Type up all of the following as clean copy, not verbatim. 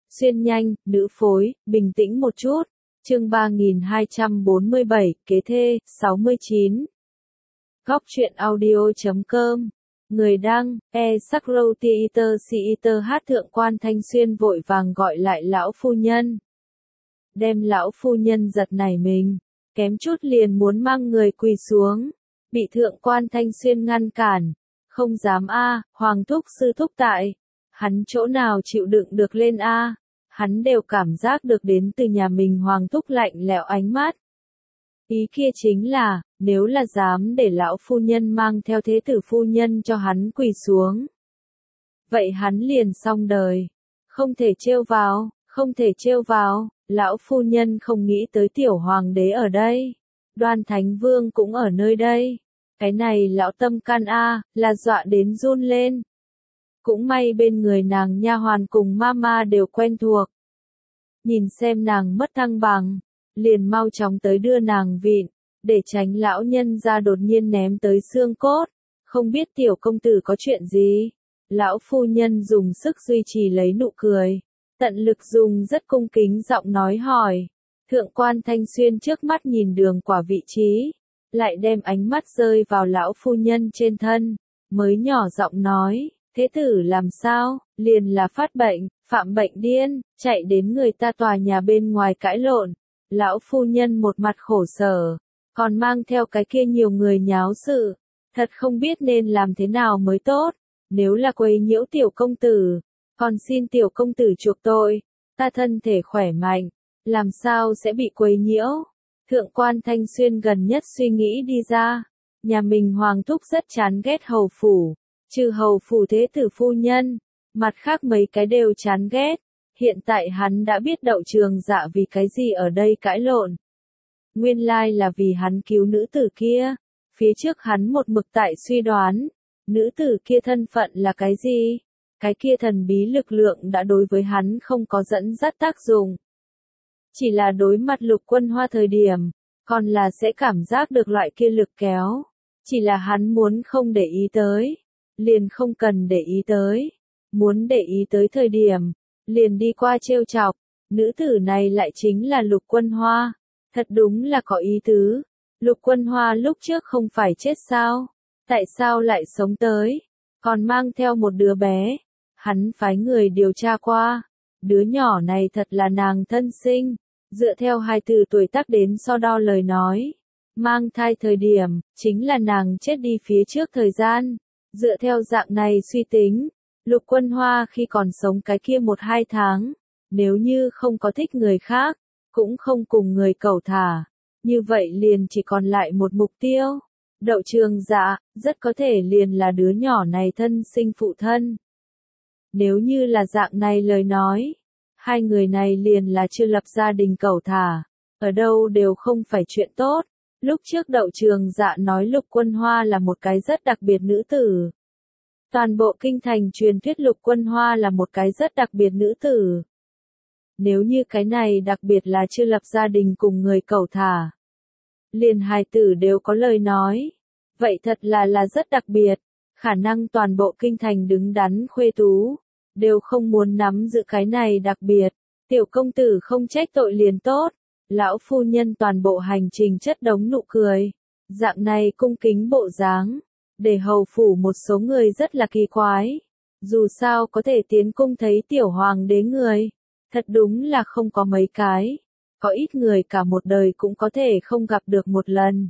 Xuyên nhanh, nữ phối, bình tĩnh một chút. Chương 3247, kế thê, 69. Góc truyện audio.com. Người đăng, Sakrow Theater hát Thượng quan Thanh Xuyên vội vàng gọi lại lão phu nhân. Đem lão phu nhân giật nảy mình, kém chút liền muốn mang người quỳ xuống. Bị Thượng quan Thanh Xuyên ngăn cản. Không dám Hoàng thúc sư thúc tại. Hắn chỗ nào chịu đựng được lên Hắn đều cảm giác được đến từ nhà mình Hoàng thúc lạnh lẽo ánh mắt. Ý kia chính là, nếu là dám để lão phu nhân mang theo thế tử phu nhân cho hắn quỳ xuống. Vậy hắn liền xong đời. Không thể trêu vào, không thể trêu vào, lão phu nhân không nghĩ tới tiểu hoàng đế ở đây. Đoan Thánh Vương cũng ở nơi đây. Cái này lão tâm can là dọa đến run lên. Cũng may bên người nàng nha hoàn cùng mama đều quen thuộc. Nhìn xem nàng mất thăng bằng, liền mau chóng tới đưa nàng vịn, để tránh lão nhân ra đột nhiên ném tới xương cốt. Không biết tiểu công tử có chuyện gì? Lão phu nhân dùng sức duy trì lấy nụ cười, tận lực dùng rất cung kính giọng nói hỏi. Thượng quan Thanh Xuyên trước mắt nhìn đường quả vị trí, lại đem ánh mắt rơi vào lão phu nhân trên thân, mới nhỏ giọng nói, thế tử làm sao, liền là phát bệnh, phạm bệnh điên, chạy đến người ta tòa nhà bên ngoài cãi lộn. Lão phu nhân một mặt khổ sở, còn mang theo cái kia nhiều người nháo sự, thật không biết nên làm thế nào mới tốt. Nếu là quấy nhiễu tiểu công tử, còn xin tiểu công tử chuộc tội, ta thân thể khỏe mạnh, làm sao sẽ bị quấy nhiễu. Thượng quan Thanh Xuyên gần nhất suy nghĩ đi ra, nhà mình Hoàng thúc rất chán ghét hầu phủ, trừ hầu phủ thế tử phu nhân, mặt khác mấy cái đều chán ghét. Hiện tại hắn đã biết Đậu Trường Dạ vì cái gì ở đây cãi lộn. Nguyên lai là vì hắn cứu nữ tử kia. Phía trước hắn một mực tại suy đoán, nữ tử kia thân phận là cái gì? Cái kia thần bí lực lượng đã đối với hắn không có dẫn dắt tác dụng. Chỉ là đối mặt Lục Quân Hoa thời điểm, còn là sẽ cảm giác được loại kia lực kéo. Chỉ là hắn muốn không để ý tới, liền không cần để ý tới. Muốn để ý tới thời điểm, liền đi qua trêu chọc. Nữ tử này lại chính là Lục Quân Hoa. Thật đúng là có ý tứ. Lục Quân Hoa lúc trước không phải chết sao? Tại sao lại sống tới? Còn mang theo một đứa bé. Hắn phái người điều tra qua. Đứa nhỏ này thật là nàng thân sinh. Dựa theo hai từ tuổi tác đến so đo lời nói. Mang thai thời điểm, chính là nàng chết đi phía trước thời gian. Dựa theo dạng này suy tính, Lục Quân Hoa khi còn sống cái kia 1-2 tháng, nếu như không có thích người khác, cũng không cùng người cẩu thả, như vậy liền chỉ còn lại một mục tiêu. Đậu Trường Dạ, rất có thể liền là đứa nhỏ này thân sinh phụ thân. Nếu như là dạng này lời nói, hai người này liền là chưa lập gia đình cẩu thả, ở đâu đều không phải chuyện tốt. Lúc trước Đậu Trường Dạ nói Lục Quân Hoa là một cái rất đặc biệt nữ tử. Toàn bộ kinh thành truyền thuyết Lục Quân Hoa là một cái rất đặc biệt nữ tử. Nếu như cái này đặc biệt là chưa lập gia đình cùng người cẩu thả, liền hài tử đều có lời nói, vậy thật là rất đặc biệt. Khả năng toàn bộ kinh thành đứng đắn khuê tú, đều không muốn nắm giữ cái này đặc biệt. Tiểu công tử không trách tội liền tốt. Lão phu nhân toàn bộ hành trình chất đống nụ cười. Dạng này cung kính bộ dáng, để hầu phủ một số người rất là kỳ quái. Dù sao có thể tiến cung thấy tiểu hoàng đế người, thật đúng là không có mấy cái. Có ít người cả một đời cũng có thể không gặp được một lần.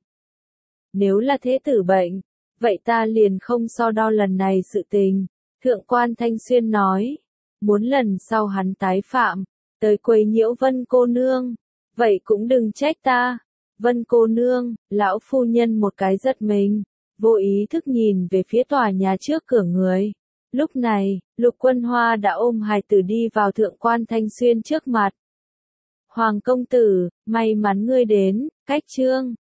Nếu là thế tử bệnh, vậy ta liền không so đo lần này sự tình. Thượng quan Thanh Xuyên nói, muốn lần sau hắn tái phạm, tới quấy nhiễu Vân cô nương, vậy cũng đừng trách ta. Vân cô nương, lão phu nhân một cái giật mình, vô ý thức nhìn về phía tòa nhà trước cửa người. Lúc này, Lục Quân Hoa đã ôm hài tử đi vào Thượng quan Thanh Xuyên trước mặt. Hoàng công tử, may mắn ngươi đến, cách chương.